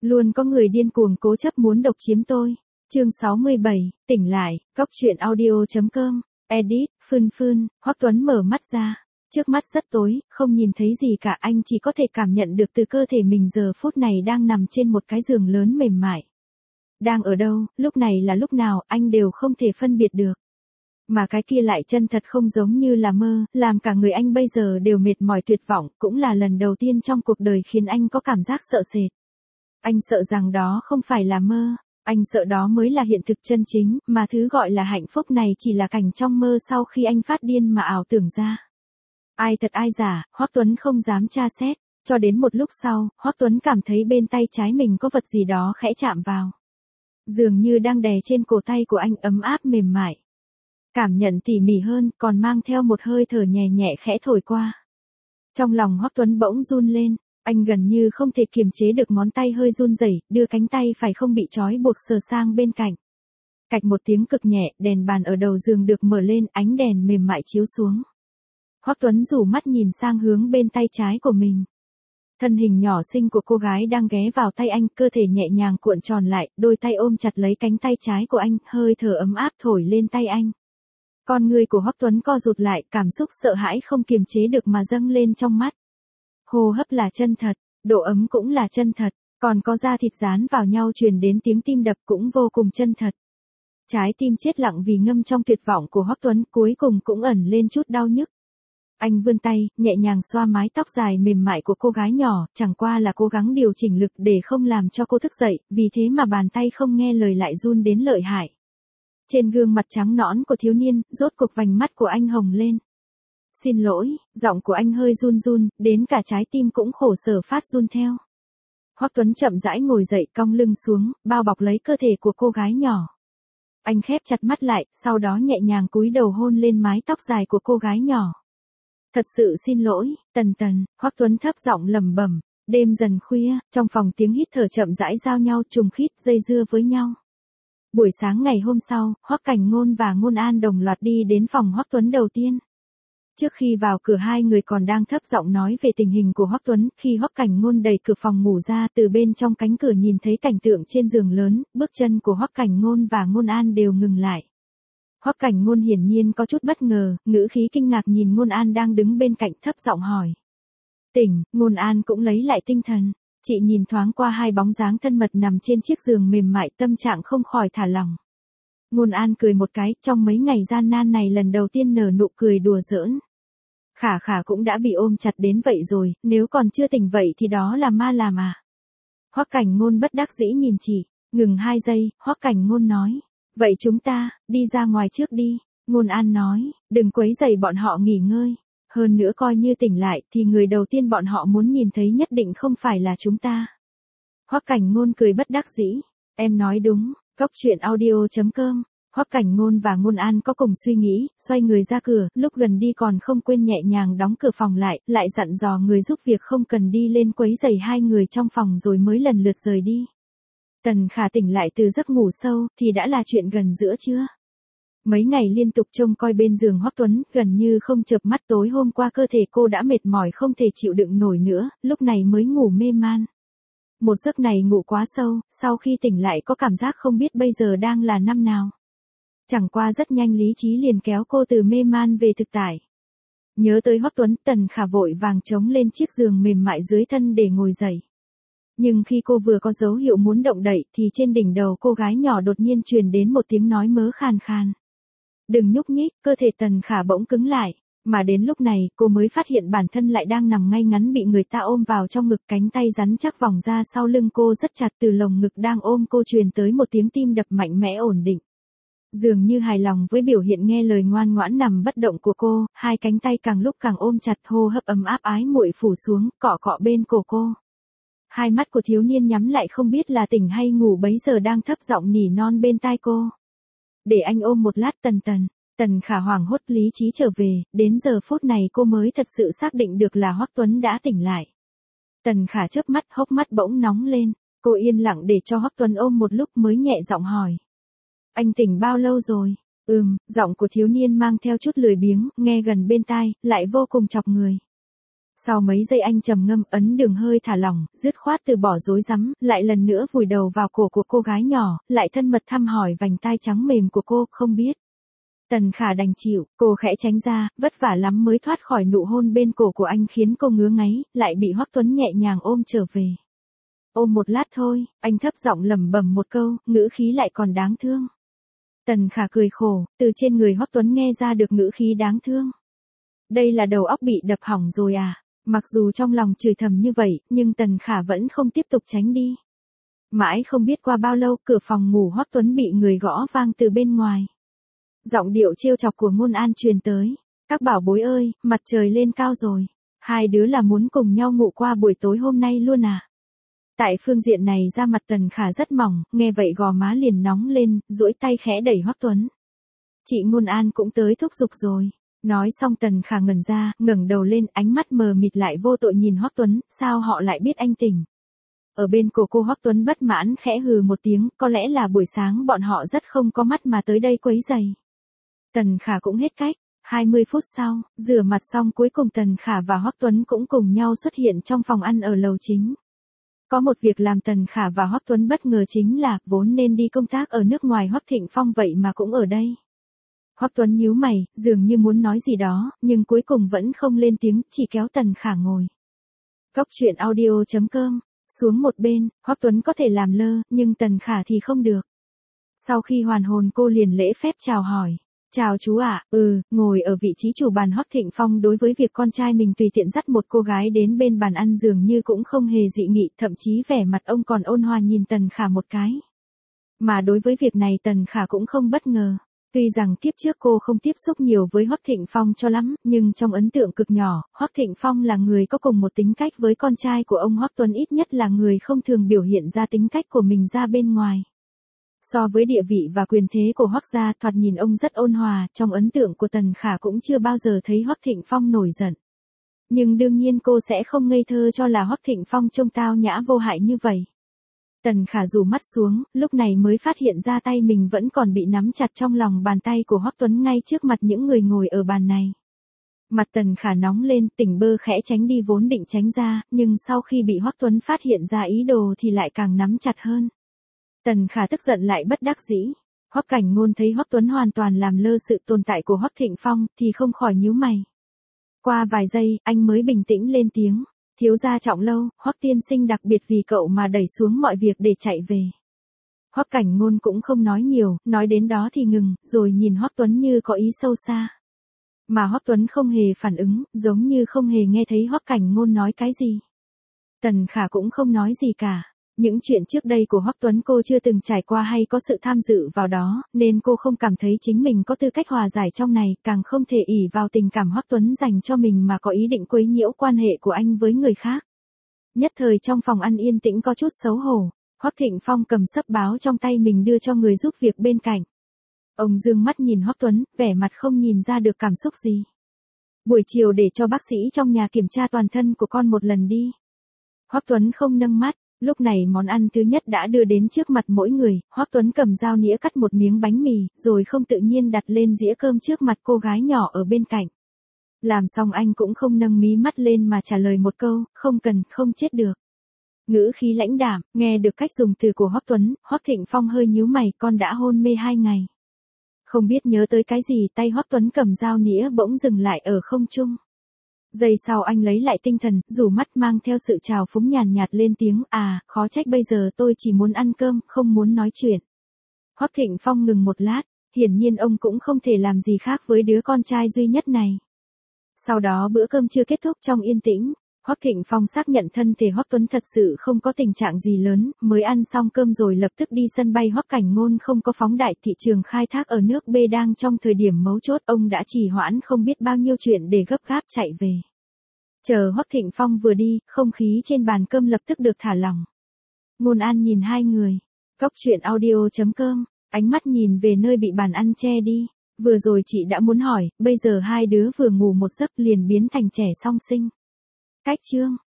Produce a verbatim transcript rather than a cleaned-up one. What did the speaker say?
Luôn có người điên cuồng cố chấp muốn độc chiếm tôi. Chương sáu mươi bảy, tỉnh lại, góc truyện audio chấm com, edit, Phương Phương. Hoắc Tuấn mở mắt ra. Trước mắt rất tối, không nhìn thấy gì cả, anh chỉ có thể cảm nhận được từ cơ thể mình giờ phút này đang nằm trên một cái giường lớn mềm mại. Đang ở đâu, lúc này là lúc nào, anh đều không thể phân biệt được. Mà cái kia lại chân thật không giống như là mơ, làm cả người anh bây giờ đều mệt mỏi tuyệt vọng, cũng là lần đầu tiên trong cuộc đời khiến anh có cảm giác sợ sệt. Anh sợ rằng đó không phải là mơ, anh sợ đó mới là hiện thực chân chính, mà thứ gọi là hạnh phúc này chỉ là cảnh trong mơ sau khi anh phát điên mà ảo tưởng ra. Ai thật ai giả, Hoắc Tuấn không dám tra xét, cho đến một lúc sau, Hoắc Tuấn cảm thấy bên tay trái mình có vật gì đó khẽ chạm vào. Dường như đang đè trên cổ tay của anh, ấm áp mềm mại. Cảm nhận tỉ mỉ hơn, còn mang theo một hơi thở nhẹ nhẹ khẽ thổi qua. Trong lòng Hoắc Tuấn bỗng run lên, anh gần như không thể kiềm chế được, ngón tay hơi run rẩy, đưa cánh tay phải không bị trói buộc sờ sang bên cạnh. Cạch một tiếng cực nhẹ, đèn bàn ở đầu giường được mở lên, ánh đèn mềm mại chiếu xuống. Hoắc Tuấn rủ mắt nhìn sang hướng bên tay trái của mình. Thân hình nhỏ xinh của cô gái đang ghé vào tay anh, cơ thể nhẹ nhàng cuộn tròn lại, đôi tay ôm chặt lấy cánh tay trái của anh, hơi thở ấm áp thổi lên tay anh. Con người của Hoắc Tuấn co rụt lại, cảm xúc sợ hãi không kiềm chế được mà dâng lên trong mắt. Hô hấp là chân thật, độ ấm cũng là chân thật, còn có da thịt dán vào nhau truyền đến tiếng tim đập cũng vô cùng chân thật. Trái tim chết lặng vì ngâm trong tuyệt vọng của Hoắc Tuấn, cuối cùng cũng ẩn lên chút đau nhức. Anh vươn tay, nhẹ nhàng xoa mái tóc dài mềm mại của cô gái nhỏ, chẳng qua là cố gắng điều chỉnh lực để không làm cho cô thức dậy, vì thế mà bàn tay không nghe lời lại run đến lợi hại. Trên gương mặt trắng nõn của thiếu niên, rốt cuộc vành mắt của anh hồng lên. Xin lỗi, giọng của anh hơi run run, đến cả trái tim cũng khổ sở phát run theo. Hoắc Tuấn chậm rãi ngồi dậy, cong lưng xuống, bao bọc lấy cơ thể của cô gái nhỏ. Anh khép chặt mắt lại, sau đó nhẹ nhàng cúi đầu hôn lên mái tóc dài của cô gái nhỏ. Thật sự xin lỗi, Tần Tần, Hoắc Tuấn thấp giọng lẩm bẩm. Đêm dần khuya, trong phòng tiếng hít thở chậm rãi giao nhau, trùng khít dây dưa với nhau. Buổi sáng ngày hôm sau, Hoắc Cảnh Ngôn và Ngôn An đồng loạt đi đến phòng Hoắc Tuấn đầu tiên. Trước khi vào cửa hai người còn đang thấp giọng nói về tình hình của Hoắc Tuấn, khi Hoắc Cảnh Ngôn đẩy cửa phòng ngủ ra, từ bên trong cánh cửa nhìn thấy cảnh tượng trên giường lớn, bước chân của Hoắc Cảnh Ngôn và Ngôn An đều ngừng lại. Hoắc Cảnh Ngôn hiển nhiên có chút bất ngờ, ngữ khí kinh ngạc nhìn Ngôn An đang đứng bên cạnh, thấp giọng hỏi. Tỉnh, Ngôn An cũng lấy lại tinh thần. Chị nhìn thoáng qua hai bóng dáng thân mật nằm trên chiếc giường mềm mại, tâm trạng không khỏi thả lỏng. Ngôn An cười một cái, trong mấy ngày gian nan này lần đầu tiên nở nụ cười đùa giỡn. Khả Khả cũng đã bị ôm chặt đến vậy rồi, nếu còn chưa tỉnh vậy thì đó là ma làm à? Hoắc Cảnh Ngôn bất đắc dĩ nhìn chị, ngừng hai giây, Hoắc Cảnh Ngôn nói. Vậy chúng ta, đi ra ngoài trước đi. Ngôn An nói, đừng quấy rầy bọn họ nghỉ ngơi. Hơn nữa coi như tỉnh lại thì người đầu tiên bọn họ muốn nhìn thấy nhất định không phải là chúng ta. Hoắc Cảnh Ngôn cười bất đắc dĩ. Em nói đúng, góc truyện audio chấm com. Hoắc Cảnh Ngôn và Ngôn An có cùng suy nghĩ, xoay người ra cửa, lúc gần đi còn không quên nhẹ nhàng đóng cửa phòng lại, lại dặn dò người giúp việc không cần đi lên quấy rầy hai người trong phòng rồi mới lần lượt rời đi. Tần Khả tỉnh lại từ giấc ngủ sâu thì đã là chuyện gần giữa trưa. Mấy ngày liên tục trông coi bên giường Hoắc Tuấn, gần như không chợp mắt, tối hôm qua cơ thể cô đã mệt mỏi không thể chịu đựng nổi nữa, lúc này mới ngủ mê man. Một giấc này ngủ quá sâu, sau khi tỉnh lại có cảm giác không biết bây giờ đang là năm nào. Chẳng qua rất nhanh lý trí liền kéo cô từ mê man về thực tại. Nhớ tới Hoắc Tuấn, Tần Khả vội vàng chống lên chiếc giường mềm mại dưới thân để ngồi dậy. Nhưng khi cô vừa có dấu hiệu muốn động đậy thì trên đỉnh đầu cô gái nhỏ đột nhiên truyền đến một tiếng nói mớ khàn khàn. Đừng nhúc nhích, cơ thể Tần Khả bỗng cứng lại, mà đến lúc này cô mới phát hiện bản thân lại đang nằm ngay ngắn bị người ta ôm vào trong ngực, cánh tay rắn chắc vòng ra sau lưng cô rất chặt, từ lồng ngực đang ôm cô truyền tới một tiếng tim đập mạnh mẽ ổn định. Dường như hài lòng với biểu hiện nghe lời ngoan ngoãn nằm bất động của cô, hai cánh tay càng lúc càng ôm chặt, hô hấp ấm áp ái muội phủ xuống, cọ cọ bên cổ cô. Hai mắt của thiếu niên nhắm lại không biết là tỉnh hay ngủ, bấy giờ đang thấp giọng nỉ non bên tai cô. Để anh ôm một lát Tần Tần. Tần Khả hoảng hốt lý trí trở về, đến giờ phút này cô mới thật sự xác định được là Hoắc Tuấn đã tỉnh lại. Tần Khả chớp mắt, hốc mắt bỗng nóng lên, cô yên lặng để cho Hoắc Tuấn ôm một lúc mới nhẹ giọng hỏi. Anh tỉnh bao lâu rồi? Ừm, giọng của thiếu niên mang theo chút lười biếng, nghe gần bên tai, lại vô cùng chọc người. Sau mấy giây anh trầm ngâm, ấn đường hơi thả lỏng, dứt khoát từ bỏ rối rắm, lại lần nữa vùi đầu vào cổ của cô gái nhỏ, lại thân mật thăm hỏi vành tai trắng mềm của cô, không biết. Tần Khả đành chịu, cô khẽ tránh ra, vất vả lắm mới thoát khỏi nụ hôn bên cổ của anh khiến cô ngứa ngáy, lại bị Hoắc Tuấn nhẹ nhàng ôm trở về. Ôm một lát thôi, anh thấp giọng lẩm bẩm một câu, ngữ khí lại còn đáng thương. Tần Khả cười khổ, từ trên người Hoắc Tuấn nghe ra được ngữ khí đáng thương. Đây là đầu óc bị đập hỏng rồi à? Mặc dù trong lòng chửi thầm như vậy, nhưng Tần Khả vẫn không tiếp tục tránh đi. Mãi không biết qua bao lâu, cửa phòng ngủ Hoắc Tuấn bị người gõ vang từ bên ngoài. Giọng điệu trêu chọc của Ngôn An truyền tới. Các bảo bối ơi, mặt trời lên cao rồi. Hai đứa là muốn cùng nhau ngủ qua buổi tối hôm nay luôn à? Tại phương diện này da mặt Tần Khả rất mỏng, nghe vậy gò má liền nóng lên, duỗi tay khẽ đẩy Hoắc Tuấn. Chị Ngôn An cũng tới thúc giục rồi. Nói xong Tần Khả ngẩn ra, ngẩng đầu lên, ánh mắt mờ mịt lại vô tội nhìn Hoắc Tuấn, sao họ lại biết anh tỉnh. Ở bên cổ cô Hoắc Tuấn bất mãn khẽ hừ một tiếng, có lẽ là buổi sáng bọn họ rất không có mắt mà tới đây quấy giày. Tần Khả cũng hết cách, hai mươi phút sau, rửa mặt xong cuối cùng Tần Khả và Hoắc Tuấn cũng cùng nhau xuất hiện trong phòng ăn ở lầu chính. Có một việc làm Tần Khả và Hoắc Tuấn bất ngờ chính là, vốn nên đi công tác ở nước ngoài Hoắc Thịnh Phong vậy mà cũng ở đây. Hoắc Tuấn nhíu mày, dường như muốn nói gì đó, nhưng cuối cùng vẫn không lên tiếng, chỉ kéo Tần Khả ngồi. Góc truyện audio chấm com, xuống một bên, Hoắc Tuấn có thể làm lơ, nhưng Tần Khả thì không được. Sau khi hoàn hồn cô liền lễ phép chào hỏi. Chào chú ạ, à, ừ, ngồi ở vị trí chủ bàn Hoắc Thịnh Phong đối với việc con trai mình tùy tiện dắt một cô gái đến bên bàn ăn dường như cũng không hề dị nghị, thậm chí vẻ mặt ông còn ôn hòa nhìn Tần Khả một cái. Mà đối với việc này Tần Khả cũng không bất ngờ. Tuy rằng kiếp trước cô không tiếp xúc nhiều với Hoắc Thịnh Phong cho lắm, nhưng trong ấn tượng cực nhỏ, Hoắc Thịnh Phong là người có cùng một tính cách với con trai của ông Hoắc Tuấn, ít nhất là người không thường biểu hiện ra tính cách của mình ra bên ngoài. So với địa vị và quyền thế của Hoắc gia, thoạt nhìn ông rất ôn hòa, trong ấn tượng của Tần Khả cũng chưa bao giờ thấy Hoắc Thịnh Phong nổi giận. Nhưng đương nhiên cô sẽ không ngây thơ cho là Hoắc Thịnh Phong trông tao nhã vô hại như vậy. Tần Khả rủ mắt xuống, lúc này mới phát hiện ra tay mình vẫn còn bị nắm chặt trong lòng bàn tay của Hoắc Tuấn ngay trước mặt những người ngồi ở bàn này. Mặt Tần Khả nóng lên, tỉnh bơ khẽ tránh đi vốn định tránh ra, nhưng sau khi bị Hoắc Tuấn phát hiện ra ý đồ thì lại càng nắm chặt hơn. Tần Khả tức giận lại bất đắc dĩ. Hoắc Cảnh Ngôn thấy Hoắc Tuấn hoàn toàn làm lơ sự tồn tại của Hoắc Thịnh Phong thì không khỏi nhíu mày. Qua vài giây, anh mới bình tĩnh lên tiếng. Thiếu gia Trọng Lâu, Hoắc tiên sinh đặc biệt vì cậu mà đẩy xuống mọi việc để chạy về. Hoắc Cảnh Ngôn cũng không nói nhiều, nói đến đó thì ngừng, rồi nhìn Hoắc Tuấn như có ý sâu xa. Mà Hoắc Tuấn không hề phản ứng, giống như không hề nghe thấy Hoắc Cảnh Ngôn nói cái gì. Tần Khả cũng không nói gì cả. Những chuyện trước đây của Hoắc Tuấn cô chưa từng trải qua hay có sự tham dự vào đó, nên cô không cảm thấy chính mình có tư cách hòa giải trong này, càng không thể ỷ vào tình cảm Hoắc Tuấn dành cho mình mà có ý định quấy nhiễu quan hệ của anh với người khác. Nhất thời trong phòng ăn yên tĩnh có chút xấu hổ, Hoắc Thịnh Phong cầm sấp báo trong tay mình đưa cho người giúp việc bên cạnh. Ông dương mắt nhìn Hoắc Tuấn, vẻ mặt không nhìn ra được cảm xúc gì. Buổi chiều để cho bác sĩ trong nhà kiểm tra toàn thân của con một lần đi. Hoắc Tuấn không nâng mắt. Lúc này món ăn thứ nhất đã đưa đến trước mặt mỗi người, Hoắc Tuấn cầm dao nĩa cắt một miếng bánh mì, rồi không tự nhiên đặt lên dĩa cơm trước mặt cô gái nhỏ ở bên cạnh. Làm xong anh cũng không nâng mí mắt lên mà trả lời một câu, không cần, không chết được. Ngữ khí lãnh đạm, nghe được cách dùng từ của Hoắc Tuấn, Hoắc Thịnh Phong hơi nhíu mày, con đã hôn mê hai ngày. Không biết nhớ tới cái gì, tay Hoắc Tuấn cầm dao nĩa bỗng dừng lại ở không trung. Giây sau anh lấy lại tinh thần, rủ mắt mang theo sự trào phúng nhàn nhạt lên tiếng, à, khó trách bây giờ tôi chỉ muốn ăn cơm, không muốn nói chuyện. Hoắc Thịnh Phong ngừng một lát, hiển nhiên ông cũng không thể làm gì khác với đứa con trai duy nhất này. Sau đó bữa cơm chưa kết thúc trong yên tĩnh, Hoắc Thịnh Phong xác nhận thân thể Hoắc Tuấn thật sự không có tình trạng gì lớn, mới ăn xong cơm rồi lập tức đi sân bay. Hoắc Cảnh Ngôn không có phóng đại thị trường khai thác ở nước B đang trong thời điểm mấu chốt, ông đã trì hoãn không biết bao nhiêu chuyện để gấp gáp chạy về. Chờ Hoắc Thịnh Phong vừa đi, không khí trên bàn cơm lập tức được thả lỏng. Ngôn An nhìn hai người. Góc truyện audio chấm com, ánh mắt nhìn về nơi bị bàn ăn che đi. Vừa rồi chị đã muốn hỏi, bây giờ hai đứa vừa ngủ một giấc liền biến thành trẻ song sinh. Cách chương